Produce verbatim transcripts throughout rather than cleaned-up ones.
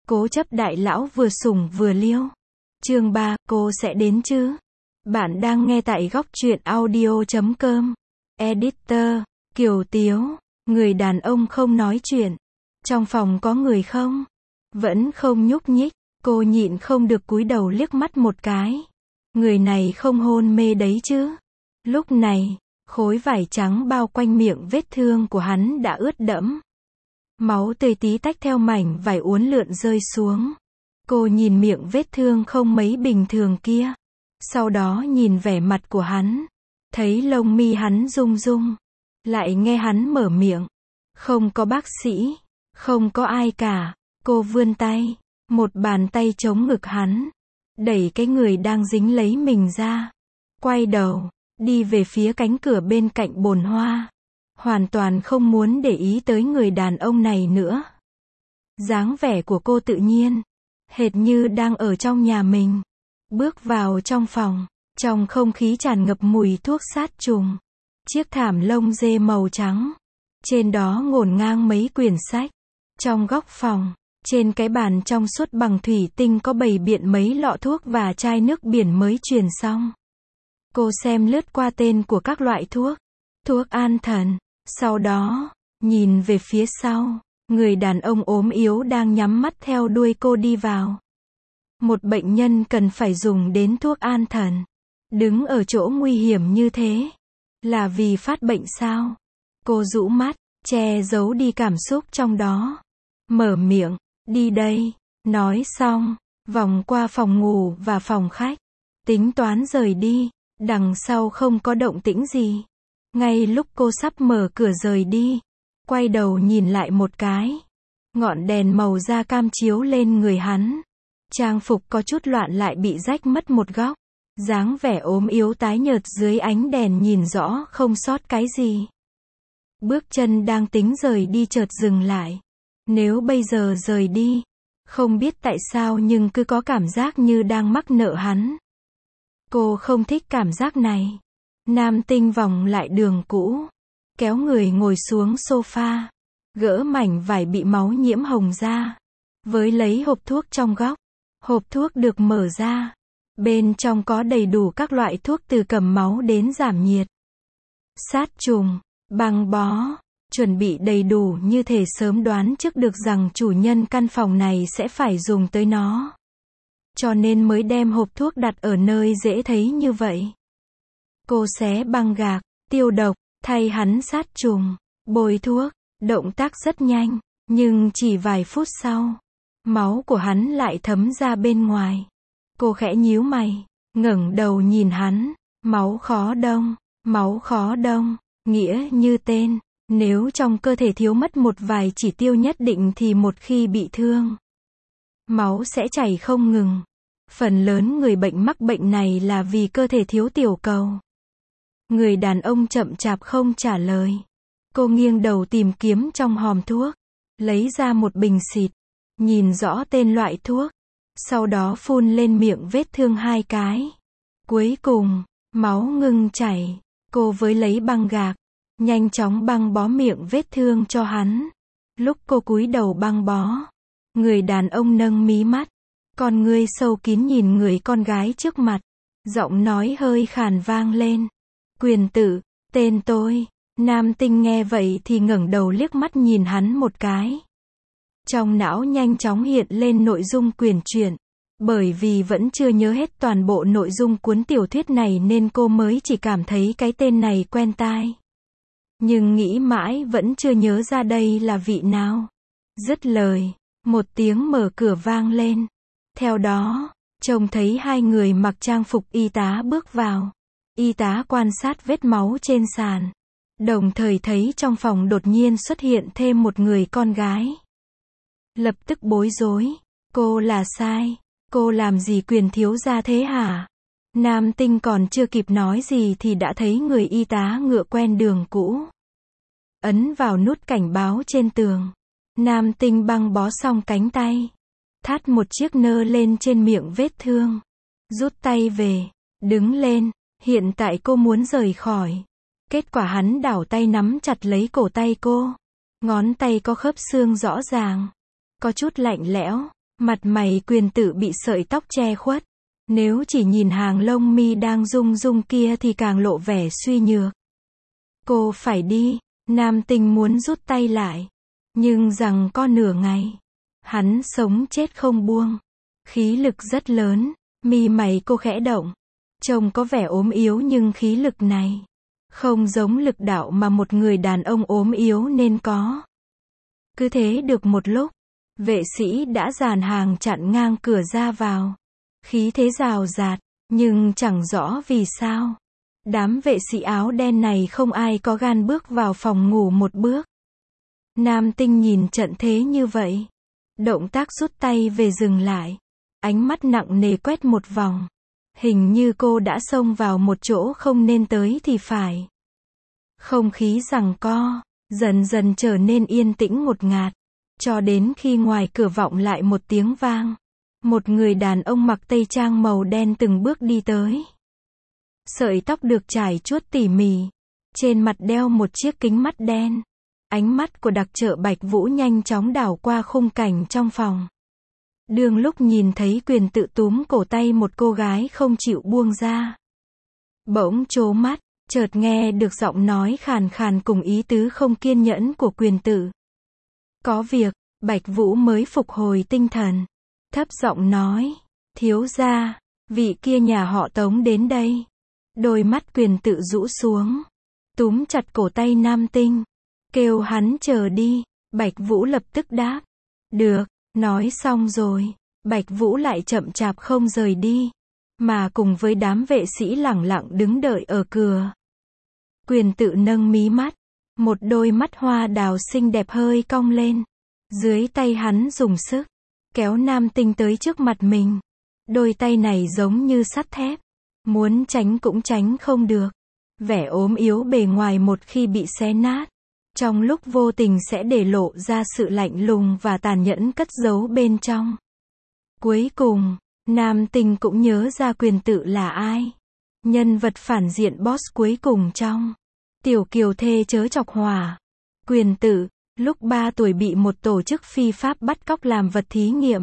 Cố chấp đại lão vừa sủng vừa liêu. Chương ba, cô sẽ đến chứ? Bạn đang nghe tại góc truyện audio chấm com. Editor, Kiều Tiếu. Người đàn ông không nói chuyện. Trong phòng có người không? Vẫn không nhúc nhích. Cô nhịn không được cúi đầu liếc mắt một cái. Người này không hôn mê đấy chứ? Lúc này, khối vải trắng bao quanh miệng vết thương của hắn đã ướt đẫm. Máu tươi tí tách theo mảnh vải uốn lượn rơi xuống. Cô nhìn miệng vết thương không mấy bình thường kia. Sau đó nhìn vẻ mặt của hắn. Thấy lông mi hắn rung rung. Lại nghe hắn mở miệng. Không có bác sĩ. Không có ai cả. Cô vươn tay. Một bàn tay chống ngực hắn. Đẩy cái người đang dính lấy mình ra. Quay đầu. Đi về phía cánh cửa bên cạnh bồn hoa. Hoàn toàn không muốn để ý tới người đàn ông này nữa. Dáng vẻ của cô tự nhiên. Hệt như đang ở trong nhà mình. Bước vào trong phòng. Trong không khí tràn ngập mùi thuốc sát trùng. Chiếc thảm lông dê màu trắng. Trên đó ngổn ngang mấy quyển sách. Trong góc phòng. Trên cái bàn trong suốt bằng thủy tinh có bày biện mấy lọ thuốc và chai nước biển mới truyền xong. Cô xem lướt qua tên của các loại thuốc. Thuốc an thần. Sau đó, nhìn về phía sau. Người đàn ông ốm yếu đang nhắm mắt theo đuôi cô đi vào. Một bệnh nhân cần phải dùng đến thuốc an thần. Đứng ở chỗ nguy hiểm như thế. Là vì phát bệnh sao? Cô rũ mắt, che giấu đi cảm xúc trong đó. Mở miệng, đi đây. Nói xong, vòng qua phòng ngủ và phòng khách. Tính toán rời đi. Đằng sau không có động tĩnh gì. Ngay lúc cô sắp mở cửa rời đi. Quay đầu nhìn lại một cái. Ngọn đèn màu da cam chiếu lên người hắn. Trang phục có chút loạn lại bị rách mất một góc. Dáng vẻ ốm yếu tái nhợt dưới ánh đèn nhìn rõ không sót cái gì. Bước chân đang tính rời đi chợt dừng lại. Nếu bây giờ rời đi. Không biết tại sao nhưng cứ có cảm giác như đang mắc nợ hắn. Cô không thích cảm giác này. Nam tinh vòng lại đường cũ. Kéo người ngồi xuống sofa. Gỡ mảnh vải bị máu nhiễm hồng ra. Với lấy hộp thuốc trong góc. Hộp thuốc được mở ra. Bên trong có đầy đủ các loại thuốc từ cầm máu đến giảm nhiệt. Sát trùng, băng bó. Chuẩn bị đầy đủ như thể sớm đoán trước được rằng chủ nhân căn phòng này sẽ phải dùng tới nó. Cho nên mới đem hộp thuốc đặt ở nơi dễ thấy như vậy. Cô xé băng gạc, tiêu độc, thay hắn sát trùng, bôi thuốc, động tác rất nhanh, nhưng chỉ vài phút sau, máu của hắn lại thấm ra bên ngoài. Cô khẽ nhíu mày, ngẩng đầu nhìn hắn, máu khó đông, máu khó đông, nghĩa như tên, nếu trong cơ thể thiếu mất một vài chỉ tiêu nhất định thì một khi bị thương, máu sẽ chảy không ngừng. Phần lớn người bệnh mắc bệnh này là vì cơ thể thiếu tiểu cầu. Người đàn ông chậm chạp không trả lời. Cô nghiêng đầu tìm kiếm trong hòm thuốc. Lấy ra một bình xịt. Nhìn rõ tên loại thuốc. Sau đó phun lên miệng vết thương hai cái. Cuối cùng, máu ngưng chảy. Cô với lấy băng gạc. Nhanh chóng băng bó miệng vết thương cho hắn. Lúc cô cúi đầu băng bó. Người đàn ông nâng mí mắt. Con ngươi sâu kín nhìn người con gái trước mặt. Giọng nói hơi khàn vang lên. Quyền tử, tên tôi. Nam tinh nghe vậy thì ngẩng đầu liếc mắt nhìn hắn một cái. Trong não nhanh chóng hiện lên nội dung quyển truyện. Bởi vì vẫn chưa nhớ hết toàn bộ nội dung cuốn tiểu thuyết này nên cô mới chỉ cảm thấy cái tên này quen tai. Nhưng nghĩ mãi vẫn chưa nhớ ra đây là vị nào. Dứt lời, một tiếng mở cửa vang lên. Theo đó, trông thấy hai người mặc trang phục y tá bước vào. Y tá quan sát vết máu trên sàn. Đồng thời thấy trong phòng đột nhiên xuất hiện thêm một người con gái. Lập tức bối rối. Cô là sai. Cô làm gì quyền thiếu gia thế hả? Nam tinh còn chưa kịp nói gì thì đã thấy người y tá ngựa quen đường cũ. Ấn vào nút cảnh báo trên tường. Nam tinh băng bó xong cánh tay. Thắt một chiếc nơ lên trên miệng vết thương. Rút tay về. Đứng lên. Hiện tại cô muốn rời khỏi. Kết quả hắn đảo tay nắm chặt lấy cổ tay cô. Ngón tay có khớp xương rõ ràng. Có chút lạnh lẽo. Mặt mày Quyền Tử bị sợi tóc che khuất. Nếu chỉ nhìn hàng lông mi đang rung rung kia thì càng lộ vẻ suy nhược. Cô phải đi. Nam Tinh muốn rút tay lại. Nhưng rằng có nửa ngày. Hắn sống chết không buông. Khí lực rất lớn. Mi mày cô khẽ động. Trông có vẻ ốm yếu nhưng khí lực này không giống lực đạo mà một người đàn ông ốm yếu nên có. Cứ thế được một lúc, vệ sĩ đã dàn hàng chặn ngang cửa ra vào. Khí thế rào rạt, nhưng chẳng rõ vì sao. Đám vệ sĩ áo đen này không ai có gan bước vào phòng ngủ một bước. Nam Tinh nhìn trận thế như vậy. Động tác rút tay về dừng lại. Ánh mắt nặng nề quét một vòng. Hình như cô đã xông vào một chỗ không nên tới thì phải. Không khí giằng co, dần dần trở nên yên tĩnh ngột ngạt. Cho đến khi ngoài cửa vọng lại một tiếng vang. Một người đàn ông mặc tây trang màu đen từng bước đi tới. Sợi tóc được trải chuốt tỉ mỉ. Trên mặt đeo một chiếc kính mắt đen. Ánh mắt của đặc trợ Bạch Vũ nhanh chóng đảo qua khung cảnh trong phòng. Đương lúc nhìn thấy Quyền Tự túm cổ tay một cô gái không chịu buông ra. Bỗng trố mắt, chợt nghe được giọng nói khàn khàn cùng ý tứ không kiên nhẫn của Quyền Tự. Có việc, Bạch Vũ mới phục hồi tinh thần. Thấp giọng nói, thiếu gia, vị kia nhà họ Tống đến đây. Đôi mắt Quyền Tự rũ xuống. Túm chặt cổ tay Nam Tinh. Kêu hắn chờ đi. Bạch Vũ lập tức đáp. Được. Nói xong rồi, Bạch Vũ lại chậm chạp không rời đi, mà cùng với đám vệ sĩ lẳng lặng đứng đợi ở cửa. Quyền Tự nâng mí mắt, một đôi mắt hoa đào xinh đẹp hơi cong lên. Dưới tay hắn dùng sức, kéo Nam Tinh tới trước mặt mình. Đôi tay này giống như sắt thép, muốn tránh cũng tránh không được. Vẻ ốm yếu bề ngoài một khi bị xé nát, trong lúc vô tình sẽ để lộ ra sự lạnh lùng và tàn nhẫn cất giấu bên trong. Cuối cùng, Nam Tinh cũng nhớ ra Quyền Tự là ai. Nhân vật phản diện boss cuối cùng trong Tiểu Kiều Thê Chớ Chọc Hỏa. Quyền Tự, lúc ba tuổi bị một tổ chức phi pháp bắt cóc làm vật thí nghiệm.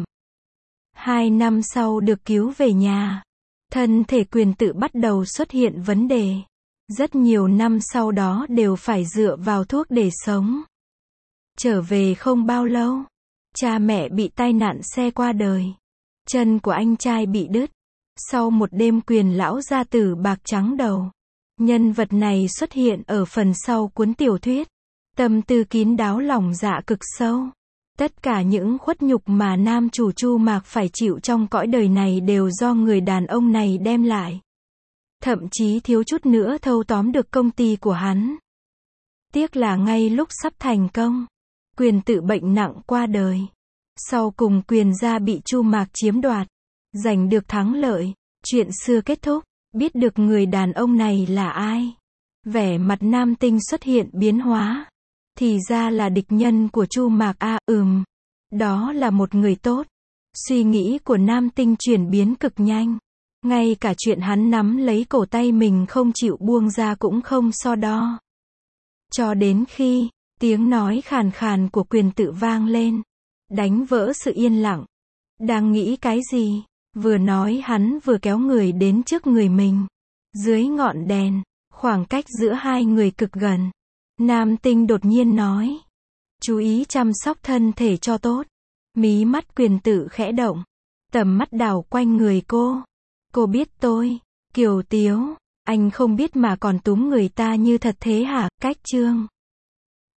Hai năm sau được cứu về nhà. Thân thể Quyền Tự bắt đầu xuất hiện vấn đề. Rất nhiều năm sau đó đều phải dựa vào thuốc để sống. Trở về không bao lâu, cha mẹ bị tai nạn xe qua đời. Chân của anh trai bị đứt. Sau một đêm Quyền lão gia tử bạc trắng đầu. Nhân vật này xuất hiện ở phần sau cuốn tiểu thuyết. Tâm tư kín đáo lòng dạ cực sâu. Tất cả những khuất nhục mà nam chủ Chu Mạc phải chịu trong cõi đời này đều do người đàn ông này đem lại. Thậm chí thiếu chút nữa thâu tóm được công ty của hắn. Tiếc là ngay lúc sắp thành công, Quyền Tự bệnh nặng qua đời. Sau cùng Quyền gia bị Chu Mạc chiếm đoạt, giành được thắng lợi. Chuyện xưa kết thúc, biết được người đàn ông này là ai. Vẻ mặt Nam Tinh xuất hiện biến hóa. Thì ra là địch nhân của Chu Mạc a, à, ừm. Đó là một người tốt. Suy nghĩ của Nam Tinh chuyển biến cực nhanh. Ngay cả chuyện hắn nắm lấy cổ tay mình không chịu buông ra cũng không so đo. Cho đến khi, tiếng nói khàn khàn của Quyền Tự vang lên. Đánh vỡ sự yên lặng. Đang nghĩ cái gì? Vừa nói hắn vừa kéo người đến trước người mình. Dưới ngọn đèn, khoảng cách giữa hai người cực gần. Nam Tinh đột nhiên nói. Chú ý chăm sóc thân thể cho tốt. Mí mắt Quyền Tự khẽ động. Tầm mắt đảo quanh người cô. Cô biết tôi, Kiều Tiếu, anh không biết mà còn túm người ta như thật thế hả? Cách chương